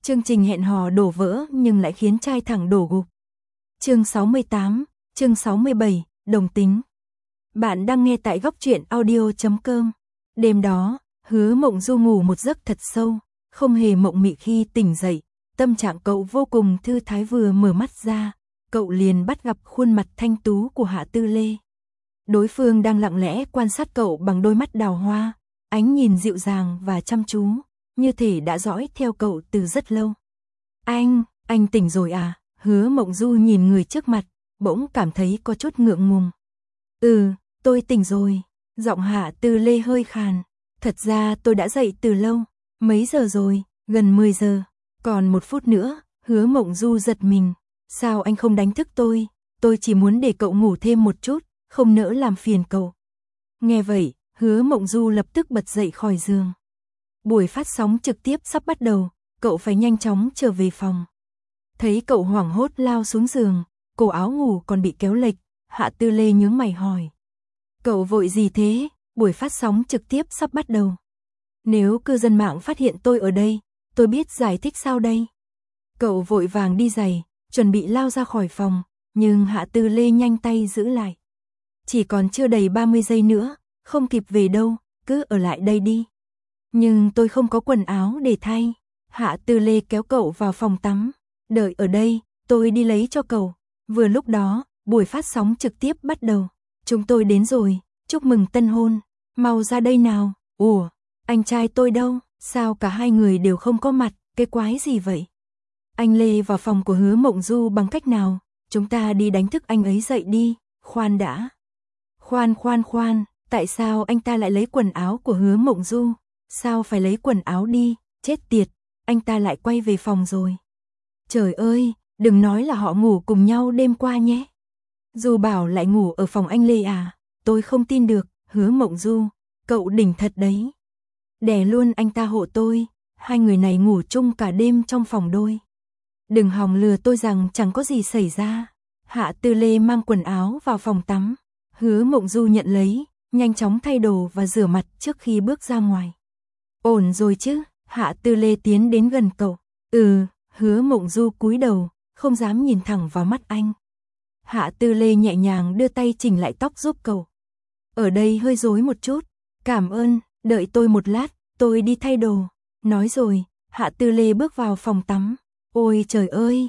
Chương trình hẹn hò đổ vỡ nhưng lại khiến trai thẳng đổ gục. Chương 68, chương 67, đồng tính. Bạn đang nghe tại góc truyện audio.com. Đêm đó, Hứa Mộng Du ngủ một giấc thật sâu, không hề mộng mị khi tỉnh dậy. Tâm trạng cậu vô cùng thư thái, vừa mở mắt ra, cậu liền bắt gặp khuôn mặt thanh tú của Hạ Tư Lê. Đối phương đang lặng lẽ quan sát cậu bằng đôi mắt đào hoa, ánh nhìn dịu dàng và chăm chú, như thể đã dõi theo cậu từ rất lâu. Anh tỉnh rồi à? Hứa Mộng Du nhìn người trước mặt, bỗng cảm thấy có chút ngượng ngùng. Tôi tỉnh rồi. Giọng Hạ Tư Lê hơi khàn. Thật ra tôi đã dậy từ lâu. Mấy giờ rồi? Gần 10 giờ. Còn 1 phút nữa. Hứa Mộng Du giật mình. Sao anh không đánh thức tôi? Tôi chỉ muốn để cậu ngủ thêm một chút, không nỡ làm phiền cậu. Nghe vậy, Hứa Mộng Du lập tức bật dậy khỏi giường. Buổi phát sóng trực tiếp sắp bắt đầu, cậu phải nhanh chóng trở về phòng. Thấy cậu hoảng hốt lao xuống giường, cổ áo ngủ còn bị kéo lệch, Hạ Tư Lê nhướng mày hỏi. Cậu vội gì thế? Buổi phát sóng trực tiếp sắp bắt đầu. Nếu cư dân mạng phát hiện tôi ở đây, tôi biết giải thích sao đây? Cậu vội vàng đi giày, chuẩn bị lao ra khỏi phòng, nhưng Hạ Tư Lê nhanh tay giữ lại. Chỉ còn chưa đầy 30 giây nữa, không kịp về đâu, cứ ở lại đây đi. Nhưng tôi không có quần áo để thay. Hạ Tư Lê kéo cậu vào phòng tắm. Đợi ở đây, tôi đi lấy cho cậu. Vừa lúc đó, buổi phát sóng trực tiếp bắt đầu. Chúng tôi đến rồi, chúc mừng tân hôn. Mau ra đây nào. Ủa, anh trai tôi đâu? Sao cả hai người đều không có mặt, cái quái gì vậy? Anh Lê vào phòng của Hứa Mộng Du bằng cách nào? Chúng ta đi đánh thức anh ấy dậy đi. Khoan đã. Khoan, tại sao anh ta lại lấy quần áo của Hứa Mộng Du? Sao phải lấy quần áo đi? Chết tiệt, anh ta lại quay về phòng rồi. Trời ơi, đừng nói là họ ngủ cùng nhau đêm qua nhé. Du Bảo lại ngủ ở phòng anh Lê à? Tôi không tin được. Hứa Mộng Du, cậu đỉnh thật đấy. Đè luôn anh ta hộ tôi. Hai người này ngủ chung cả đêm trong phòng đôi. Đừng hòng lừa tôi rằng chẳng có gì xảy ra. Hạ Tư Lê mang quần áo vào phòng tắm. Hứa Mộng Du nhận lấy, nhanh chóng thay đồ và rửa mặt trước khi bước ra ngoài. Ổn rồi chứ? Hạ Tư Lê tiến đến gần cậu. Hứa Mộng Du cúi đầu, không dám nhìn thẳng vào mắt anh. Hạ Tư Lê nhẹ nhàng đưa tay chỉnh lại tóc giúp cậu. Ở đây hơi rối một chút. Cảm ơn, đợi tôi một lát, tôi đi thay đồ. Nói rồi, Hạ Tư Lê bước vào phòng tắm. Ôi trời ơi,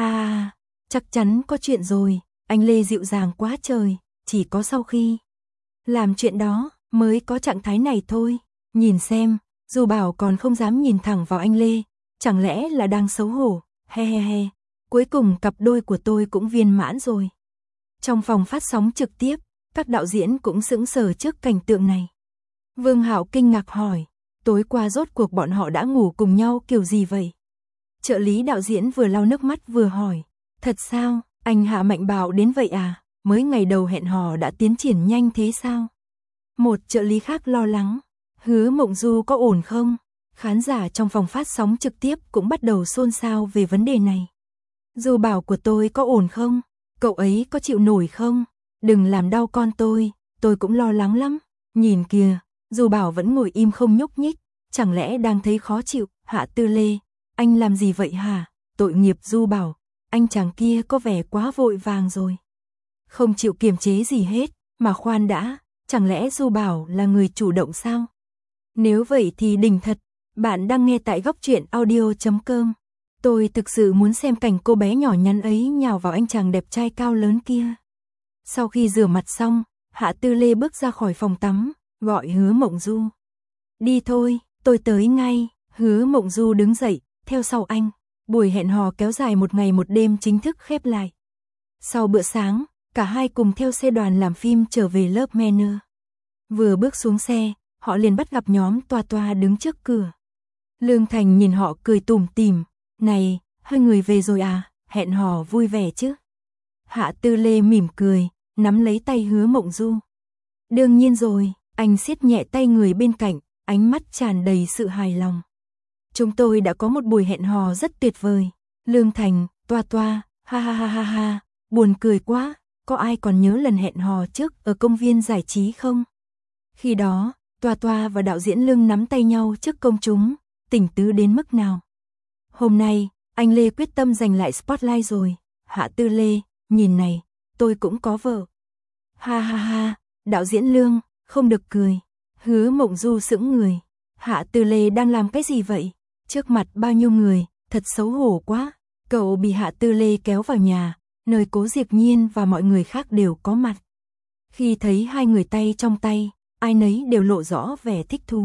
chắc chắn có chuyện rồi. Anh Lê dịu dàng quá trời, chỉ có sau khi làm chuyện đó mới có trạng thái này thôi. Nhìn xem, Du Bảo còn không dám nhìn thẳng vào anh Lê. Chẳng lẽ là đang xấu hổ? He. Cuối cùng cặp đôi của tôi cũng viên mãn rồi. Trong phòng phát sóng trực tiếp, các đạo diễn cũng sững sờ trước cảnh tượng này. Vương Hạo kinh ngạc hỏi, tối qua rốt cuộc bọn họ đã ngủ cùng nhau kiểu gì vậy? Trợ lý đạo diễn vừa lau nước mắt vừa hỏi, thật sao, anh Hạ mạnh bạo đến vậy à? Mới ngày đầu hẹn hò đã tiến triển nhanh thế sao? Một trợ lý khác lo lắng, Hứa Mộng Du có ổn không? Khán giả trong phòng phát sóng trực tiếp cũng bắt đầu xôn xao về vấn đề này. Du Bảo của tôi có ổn không? Cậu ấy có chịu nổi không? Đừng làm đau con tôi cũng lo lắng lắm. Nhìn kìa, Du Bảo vẫn ngồi im không nhúc nhích, chẳng lẽ đang thấy khó chịu? Hạ Tư Lê, anh làm gì vậy hả? Tội nghiệp Du Bảo, anh chàng kia có vẻ quá vội vàng rồi. Không chịu kiềm chế gì hết, mà khoan đã, chẳng lẽ Du Bảo là người chủ động sao? Nếu vậy thì đỉnh thật. Bạn đang nghe tại góc truyện audio.com. Tôi thực sự muốn xem cảnh cô bé nhỏ nhắn ấy nhào vào anh chàng đẹp trai cao lớn kia. Sau khi rửa mặt xong, Hạ Tư Lê bước ra khỏi phòng tắm, gọi Hứa Mộng Du. Đi thôi, tôi tới ngay. Hứa Mộng Du đứng dậy, theo sau anh. Buổi hẹn hò kéo dài 1 ngày 1 đêm chính thức khép lại. Sau bữa sáng, cả hai cùng theo xe đoàn làm phim trở về Love Manor. Vừa bước xuống xe, họ liền bắt gặp nhóm Toa Toa đứng trước cửa. Lương Thành nhìn họ cười tủm tỉm, này, hai người về rồi à, hẹn hò vui vẻ chứ? Hạ Tư Lê mỉm cười, nắm lấy tay Hứa Mộng Du. Đương nhiên rồi, anh siết nhẹ tay người bên cạnh, ánh mắt tràn đầy sự hài lòng. Chúng tôi đã có một buổi hẹn hò rất tuyệt vời. Lương Thành, Toa Toa, ha, buồn cười quá, có ai còn nhớ lần hẹn hò trước ở công viên giải trí không? Khi đó, Toa Toa và đạo diễn Lương nắm tay nhau trước công chúng, tình tứ đến mức nào? Hôm nay, anh Lê quyết tâm giành lại spotlight rồi. Hạ Tư Lê, nhìn này, tôi cũng có vợ. Ha ha ha, đạo diễn Lương, không được cười. Hứa Mộng Du sững người. Hạ Tư Lê đang làm cái gì vậy? Trước mặt bao nhiêu người, thật xấu hổ quá. Cậu bị Hạ Tư Lê kéo vào nhà, nơi Cố Diệc Nhiên và mọi người khác đều có mặt. Khi thấy hai người tay trong tay, ai nấy đều lộ rõ vẻ thích thú.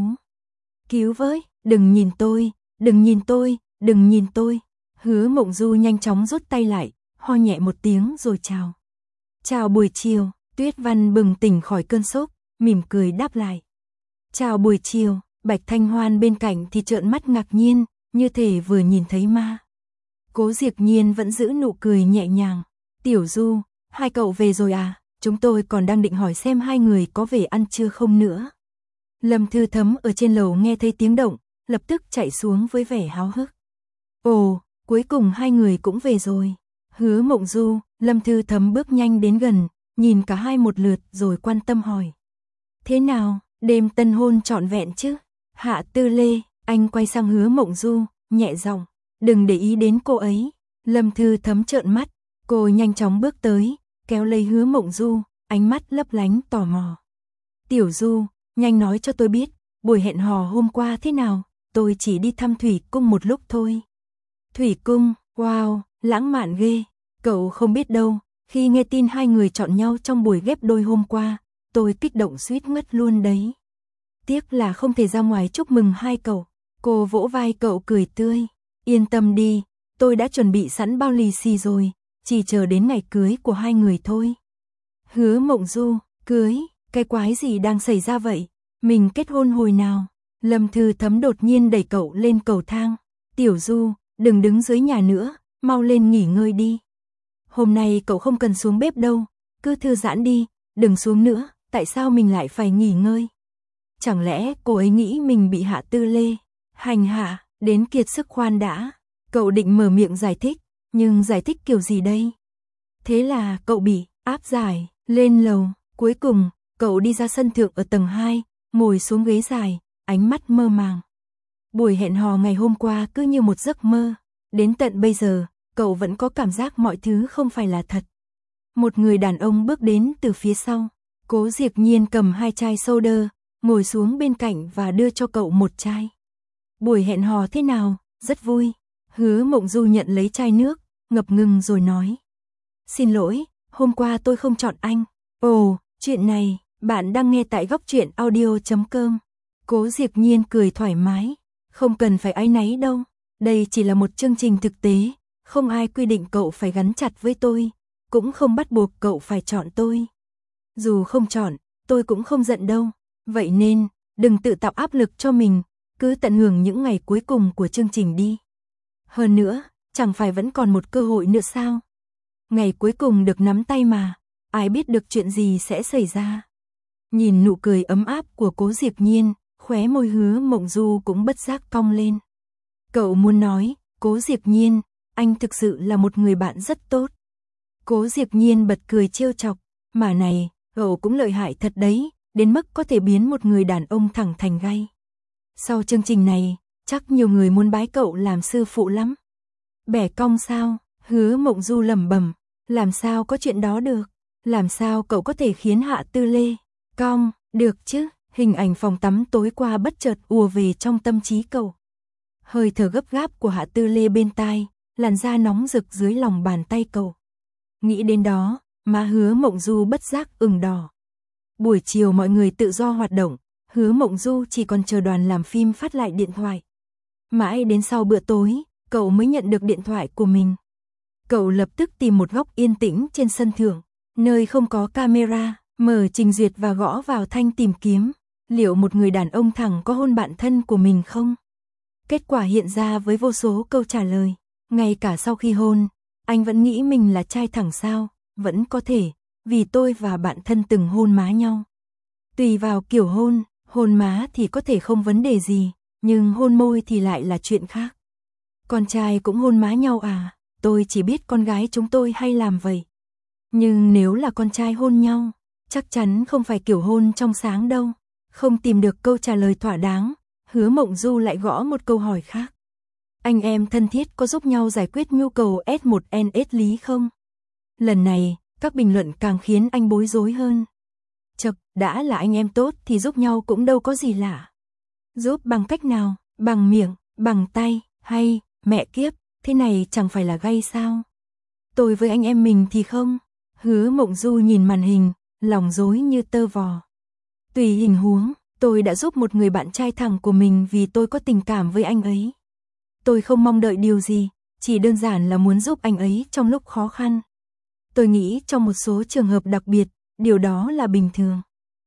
Cứu với, đừng nhìn tôi, đừng nhìn tôi, đừng nhìn tôi. Hứa Mộng Du nhanh chóng rút tay lại, ho nhẹ một tiếng rồi chào. Chào buổi chiều, Tuyết Văn bừng tỉnh khỏi cơn sốt, mỉm cười đáp lại. Chào buổi chiều, Bạch Thanh Hoan bên cạnh thì trợn mắt ngạc nhiên, như thể vừa nhìn thấy ma. Cố Diệc Nhiên vẫn giữ nụ cười nhẹ nhàng. Tiểu Du, hai cậu về rồi à? Chúng tôi còn đang định hỏi xem hai người có về ăn trưa không nữa. Lâm Thư Thấm ở trên lầu nghe thấy tiếng động, lập tức chạy xuống với vẻ háo hức. Ồ, cuối cùng hai người cũng về rồi. Hứa Mộng Du, Lâm Thư Thấm bước nhanh đến gần, nhìn cả hai một lượt rồi quan tâm hỏi. Thế nào, đêm tân hôn trọn vẹn chứ? Hạ Tư Lê, anh quay sang Hứa Mộng Du, nhẹ giọng, đừng để ý đến cô ấy. Lâm Thư Thấm trợn mắt, cô nhanh chóng bước tới, kéo lấy Hứa Mộng Du, ánh mắt lấp lánh tò mò. Tiểu Du, nhanh nói cho tôi biết, buổi hẹn hò hôm qua thế nào? Tôi chỉ đi thăm Thủy Cung một lúc thôi. Thủy Cung, wow, lãng mạn ghê. Cậu không biết đâu, khi nghe tin hai người chọn nhau trong buổi ghép đôi hôm qua, tôi kích động suýt ngất luôn đấy. Tiếc là không thể ra ngoài chúc mừng hai cậu. Cô vỗ vai cậu cười tươi. Yên tâm đi, tôi đã chuẩn bị sẵn bao lì xì rồi, chỉ chờ đến ngày cưới của hai người thôi. Hứa Mộng Du, cưới, cái quái gì đang xảy ra vậy? Mình kết hôn hồi nào? Lâm Thư Thấm đột nhiên đẩy cậu lên cầu thang. Tiểu Du, đừng đứng dưới nhà nữa, mau lên nghỉ ngơi đi. Hôm nay cậu không cần xuống bếp đâu, cứ thư giãn đi, đừng xuống nữa, tại sao mình lại phải nghỉ ngơi? Chẳng lẽ cô ấy nghĩ mình bị Hạ Tư Lê hành hạ, đến kiệt sức khoan đã. Cậu định mở miệng giải thích, nhưng giải thích kiểu gì đây? Thế là cậu bị áp giải, lên lầu, cuối cùng, cậu đi ra sân thượng ở tầng 2, ngồi xuống ghế dài, ánh mắt mơ màng. Buổi hẹn hò ngày hôm qua cứ như một giấc mơ, đến tận bây giờ, cậu vẫn có cảm giác mọi thứ không phải là thật. Một người đàn ông bước đến từ phía sau, Cố Diệc Nhiên cầm 2 chai soda, ngồi xuống bên cạnh và đưa cho cậu một chai. Buổi hẹn hò thế nào? Rất vui. Hứa Mộng Du nhận lấy chai nước, ngập ngừng rồi nói. Xin lỗi, hôm qua tôi không chọn anh. Ồ, chuyện này, bạn đang nghe tại Góc Truyện Audio.com. Cố Diệc Nhiên cười thoải mái. Không cần phải áy náy đâu. Đây chỉ là một chương trình thực tế, không ai quy định cậu phải gắn chặt với tôi, cũng không bắt buộc cậu phải chọn tôi. Dù không chọn, tôi cũng không giận đâu. Vậy nên, đừng tự tạo áp lực cho mình, cứ tận hưởng những ngày cuối cùng của chương trình đi. Hơn nữa, chẳng phải vẫn còn một cơ hội nữa sao? Ngày cuối cùng được nắm tay mà, ai biết được chuyện gì sẽ xảy ra. Nhìn nụ cười ấm áp của Cố Diệc Nhiên, khóe môi Hứa Mộng Du cũng bất giác cong lên. Cậu muốn nói, Cố Diệc Nhiên, anh thực sự là một người bạn rất tốt. Cố Diệc Nhiên bật cười trêu chọc, mà này, cậu cũng lợi hại thật đấy, đến mức có thể biến một người đàn ông thẳng thành gai. Sau chương trình này, chắc nhiều người muốn bái cậu làm sư phụ lắm. Bẻ cong sao? Hứa Mộng Du lẩm bẩm, làm sao có chuyện đó được? Làm sao cậu có thể khiến Hạ Tư Lê cong, được chứ? Hình ảnh phòng tắm tối qua bất chợt ùa về trong tâm trí cậu. Hơi thở gấp gáp của Hạ Tư Lê bên tai, làn da nóng rực dưới lòng bàn tay cậu. Nghĩ đến đó, má Hứa Mộng Du bất giác ửng đỏ. Buổi chiều mọi người tự do hoạt động, Hứa Mộng Du chỉ còn chờ đoàn làm phim phát lại điện thoại. Mãi đến sau bữa tối, cậu mới nhận được điện thoại của mình. Cậu lập tức tìm một góc yên tĩnh trên sân thượng, nơi không có camera, mở trình duyệt và gõ vào thanh tìm kiếm. Liệu một người đàn ông thẳng có hôn bạn thân của mình không? Kết quả hiện ra với vô số câu trả lời. Ngay cả sau khi hôn, anh vẫn nghĩ mình là trai thẳng sao? Vẫn có thể, vì tôi và bạn thân từng hôn má nhau. Tùy vào kiểu hôn, hôn má thì có thể không vấn đề gì, nhưng hôn môi thì lại là chuyện khác. Con trai cũng hôn má nhau à? Tôi chỉ biết con gái chúng tôi hay làm vậy. Nhưng nếu là con trai hôn nhau, chắc chắn không phải kiểu hôn trong sáng đâu. Không tìm được câu trả lời thỏa đáng, Hứa Mộng Du lại gõ một câu hỏi khác. Anh em thân thiết có giúp nhau giải quyết nhu cầu S1NS lý không? Lần này, các bình luận càng khiến anh bối rối hơn. Chậc, đã là anh em tốt thì giúp nhau cũng đâu có gì lạ. Giúp bằng cách nào? Bằng miệng, bằng tay, hay, mẹ kiếp, thế này chẳng phải là gay sao? Tôi với anh em mình thì không. Hứa Mộng Du nhìn màn hình, lòng rối như tơ vò. Tùy hình huống, tôi đã giúp một người bạn trai thẳng của mình vì tôi có tình cảm với anh ấy. Tôi không mong đợi điều gì, chỉ đơn giản là muốn giúp anh ấy trong lúc khó khăn. Tôi nghĩ trong một số trường hợp đặc biệt, điều đó là bình thường.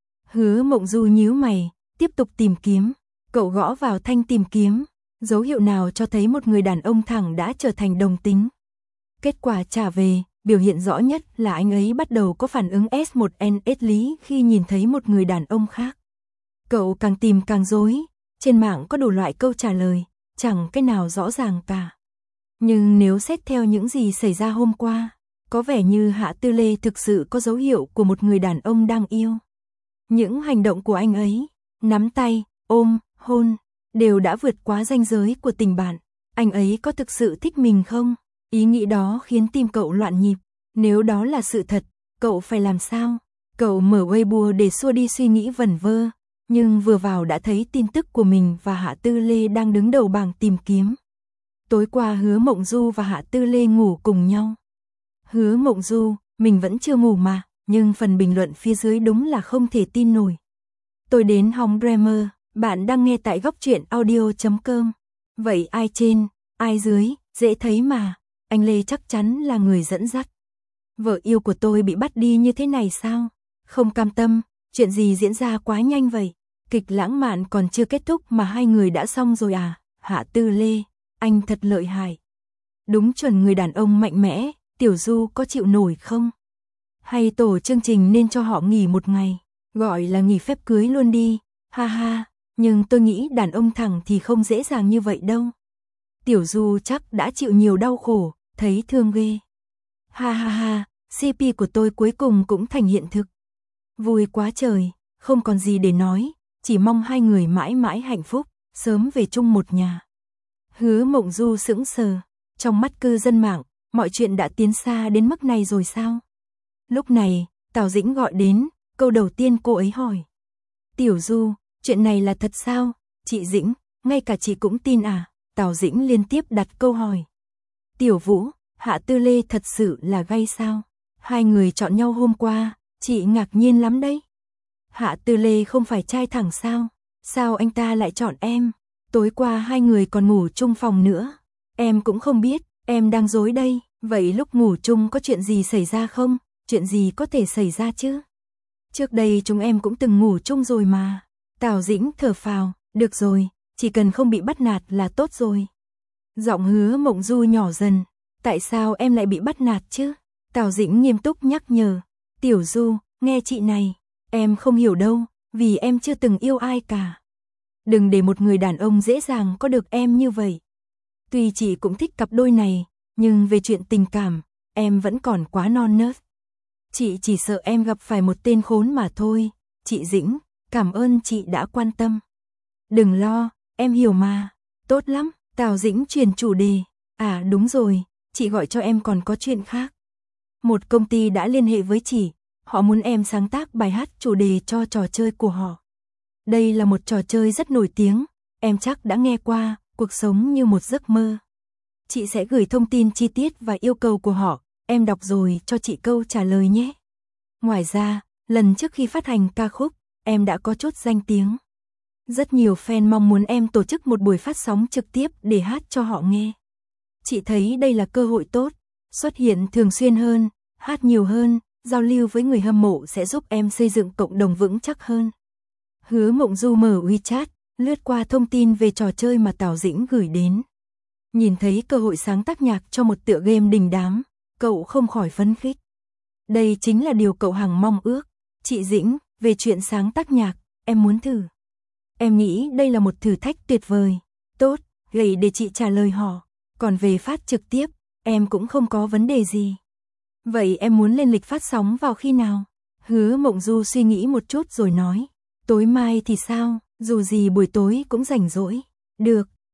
Hứa Mộng Du nhíu mày, tiếp tục tìm kiếm. Cậu gõ vào thanh tìm kiếm, dấu hiệu nào cho thấy một người đàn ông thẳng đã trở thành đồng tính. Kết quả trả về, biểu hiện rõ nhất là anh ấy bắt đầu có phản ứng S1NS lý khi nhìn thấy một người đàn ông khác. Cậu càng tìm càng rối, trên mạng có đủ loại câu trả lời, chẳng cái nào rõ ràng cả. Nhưng nếu xét theo những gì xảy ra hôm qua, có vẻ như Hạ Tư Lê thực sự có dấu hiệu của một người đàn ông đang yêu. Những hành động của anh ấy, nắm tay, ôm, hôn, đều đã vượt quá ranh giới của tình bạn. Anh ấy có thực sự thích mình không? Ý nghĩ đó khiến tim cậu loạn nhịp. Nếu đó là sự thật, cậu phải làm sao? Cậu mở Weibo để xua đi suy nghĩ vẩn vơ, nhưng vừa vào đã thấy tin tức của mình và Hạ Tư Lê đang đứng đầu bảng tìm kiếm. Tối qua Hứa Mộng Du và Hạ Tư Lê ngủ cùng nhau. Hứa Mộng Du, mình vẫn chưa ngủ mà, nhưng phần bình luận phía dưới đúng là không thể tin nổi. Tôi đến Hồng Dreamer, bạn đang nghe tại góc truyện audio.com. Vậy ai trên, ai dưới, dễ thấy mà, anh Lê chắc chắn là người dẫn dắt. Vợ yêu của tôi bị bắt đi như thế này sao? Không cam tâm, chuyện gì diễn ra quá nhanh vậy? Kịch lãng mạn còn chưa kết thúc mà hai người đã xong rồi à? Hạ Tư Lê, anh thật lợi hại. Đúng chuẩn người đàn ông mạnh mẽ, Tiểu Du có chịu nổi không? Hay tổ chương trình nên cho họ nghỉ một ngày, gọi là nghỉ phép cưới luôn đi, ha ha, nhưng tôi nghĩ đàn ông thẳng thì không dễ dàng như vậy đâu. Tiểu Du chắc đã chịu nhiều đau khổ, thấy thương ghê. Ha ha ha, CP của tôi cuối cùng cũng thành hiện thực. Vui quá trời, không còn gì để nói, chỉ mong hai người mãi mãi hạnh phúc, sớm về chung một nhà. Hứa Mộng Du sững sờ, trong mắt cư dân mạng, mọi chuyện đã tiến xa đến mức này rồi sao? Lúc này, Tào Dĩnh gọi đến, câu đầu tiên cô ấy hỏi. Tiểu Du, chuyện này là thật sao? Chị Dĩnh, ngay cả chị cũng tin à? Tào Dĩnh liên tiếp đặt câu hỏi. Tiểu Vũ, Hạ Tư Lê thật sự là gay sao? Hai người chọn nhau hôm qua, chị ngạc nhiên lắm đấy. Hạ Tư Lê không phải trai thẳng sao? Sao anh ta lại chọn em? Tối qua hai người còn ngủ chung phòng nữa. Em cũng không biết, em đang dối đây. Vậy lúc ngủ chung có chuyện gì xảy ra không? Chuyện gì có thể xảy ra chứ? Trước đây chúng em cũng từng ngủ chung rồi mà. Tào Dĩnh thở phào, được rồi, chỉ cần không bị bắt nạt là tốt rồi. Giọng Hứa Mộng Du nhỏ dần, tại sao em lại bị bắt nạt chứ? Tào Dĩnh nghiêm túc nhắc nhở, Tiểu Du, nghe chị này, em không hiểu đâu, vì em chưa từng yêu ai cả. Đừng để một người đàn ông dễ dàng có được em như vậy. Tuy chị cũng thích cặp đôi này, nhưng về chuyện tình cảm, em vẫn còn quá non nớt. Chị chỉ sợ em gặp phải một tên khốn mà thôi. Chị Dĩnh, cảm ơn chị đã quan tâm. Đừng lo, em hiểu mà. Tốt lắm, Tào Dĩnh chuyển chủ đề. À đúng rồi, chị gọi cho em còn có chuyện khác. Một công ty đã liên hệ với chị, họ muốn em sáng tác bài hát chủ đề cho trò chơi của họ. Đây là một trò chơi rất nổi tiếng, em chắc đã nghe qua, cuộc sống như một giấc mơ. Chị sẽ gửi thông tin chi tiết và yêu cầu của họ, em đọc rồi cho chị câu trả lời nhé. Ngoài ra, lần trước khi phát hành ca khúc, em đã có chút danh tiếng. Rất nhiều fan mong muốn em tổ chức một buổi phát sóng trực tiếp để hát cho họ nghe. Chị thấy đây là cơ hội tốt, xuất hiện thường xuyên hơn, hát nhiều hơn, giao lưu với người hâm mộ sẽ giúp em xây dựng cộng đồng vững chắc hơn. Hứa Mộng Du mở WeChat, lướt qua thông tin về trò chơi mà Tào Dĩnh gửi đến. Nhìn thấy cơ hội sáng tác nhạc cho một tựa game đình đám, cậu không khỏi phấn khích. Đây chính là điều cậu hằng mong ước. Chị Dĩnh, về chuyện sáng tác nhạc, em muốn thử. Em nghĩ đây là một thử thách tuyệt vời. Tốt, gửi để chị trả lời họ. Còn về phát trực tiếp, em cũng không có vấn đề gì. Vậy em muốn lên lịch phát sóng vào khi nào? Hứa Mộng Du suy nghĩ một chút rồi nói. Tối mai thì sao, dù gì buổi tối cũng rảnh rỗi. Được,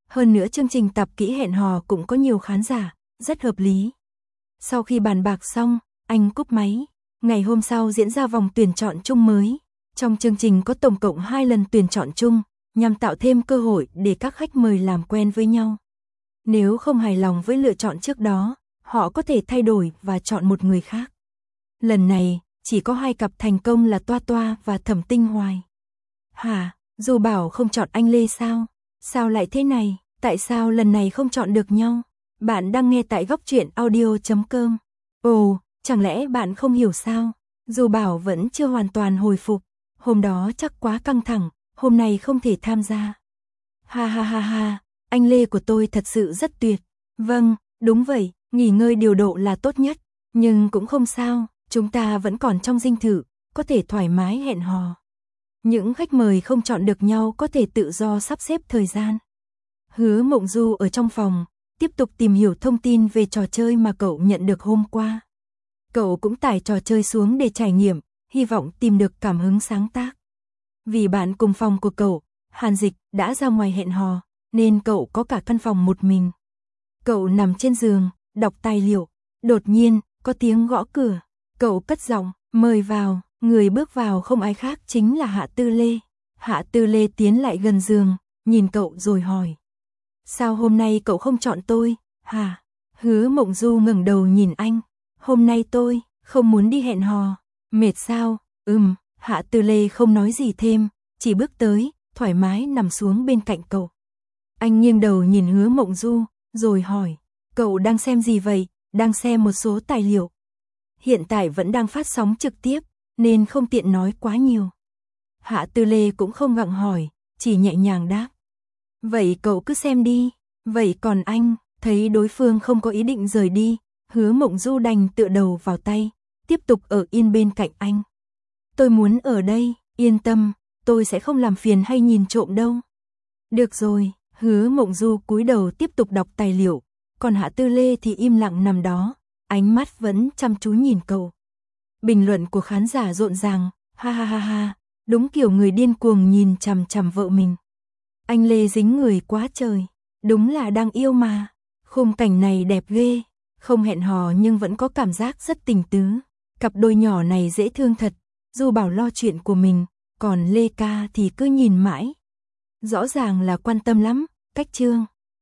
Hơn nữa chương trình tập kỹ hẹn hò cũng có nhiều khán giả, rất hợp lý. Sau khi bàn bạc xong, anh cúp máy. Ngày hôm sau diễn ra vòng tuyển chọn chung mới. Trong chương trình có tổng cộng 2 lần tuyển chọn chung, nhằm tạo thêm cơ hội để các khách mời làm quen với nhau. Nếu không hài lòng với lựa chọn trước đó, họ có thể thay đổi và chọn một người khác. Lần này, chỉ có 2 cặp thành công là Toa Toa và Thẩm Tinh Hoài. Hả, Du Bảo không chọn anh Lê sao? Sao lại thế này? Tại sao lần này không chọn được nhau? Bạn đang nghe tại góc truyện audio.com. Ồ, chẳng lẽ bạn không hiểu sao? Du Bảo vẫn chưa hoàn toàn hồi phục. Hôm đó chắc quá căng thẳng, hôm nay không thể tham gia. Ha ha ha ha, anh Lê của tôi thật sự rất tuyệt. Vâng, đúng vậy, nghỉ ngơi điều độ là tốt nhất. Nhưng cũng không sao, chúng ta vẫn còn trong dinh thự, có thể thoải mái hẹn hò. Những khách mời không chọn được nhau có thể tự do sắp xếp thời gian. Hứa Mộng Du ở trong phòng, tiếp tục tìm hiểu thông tin về trò chơi mà cậu nhận được hôm qua. Cậu cũng tải trò chơi xuống để trải nghiệm, hy vọng tìm được cảm hứng sáng tác. Vì bạn cùng phòng của cậu, Hàn Dịch, đã ra ngoài hẹn hò, nên cậu có cả căn phòng một mình. Cậu nằm trên giường, đọc tài liệu, đột nhiên, có tiếng gõ cửa. Cậu cất giọng, mời vào, người bước vào không ai khác chính là Hạ Tư Lê. Hạ Tư Lê tiến lại gần giường, nhìn cậu rồi hỏi. Sao hôm nay cậu không chọn tôi, hả? Hứa Mộng Du ngẩng đầu nhìn anh. Hôm nay tôi không muốn đi hẹn hò. Mệt sao? Hạ Tư Lê không nói gì thêm, chỉ bước tới, thoải mái nằm xuống bên cạnh cậu. Anh nghiêng đầu nhìn Hứa Mộng Du, rồi hỏi. Cậu đang xem gì vậy? Đang xem một số tài liệu. Hiện tại vẫn đang phát sóng trực tiếp, nên không tiện nói quá nhiều. Hạ Tư Lê cũng không gặng hỏi, chỉ nhẹ nhàng đáp. Vậy cậu cứ xem đi. Vậy còn anh, thấy đối phương không có ý định rời đi, Hứa Mộng Du đành tựa đầu vào tay, tiếp tục ở yên bên cạnh anh. Tôi muốn ở đây, yên tâm, tôi sẽ không làm phiền hay nhìn trộm đâu. Được rồi, Hứa Mộng Du cúi đầu tiếp tục đọc tài liệu, còn Hạ Tư Lê thì im lặng nằm đó, ánh mắt vẫn chăm chú nhìn cậu. Bình luận của khán giả rộn ràng, ha ha ha ha, đúng kiểu người điên cuồng nhìn chằm chằm vợ mình. Anh Lê dính người quá trời, đúng là đang yêu mà. Khung cảnh này đẹp ghê, không hẹn hò nhưng vẫn có cảm giác rất tình tứ. Cặp đôi nhỏ này dễ thương thật, Du Bảo lo chuyện của mình, còn Lê Ca thì cứ nhìn mãi. Rõ ràng là quan tâm lắm, cách chương.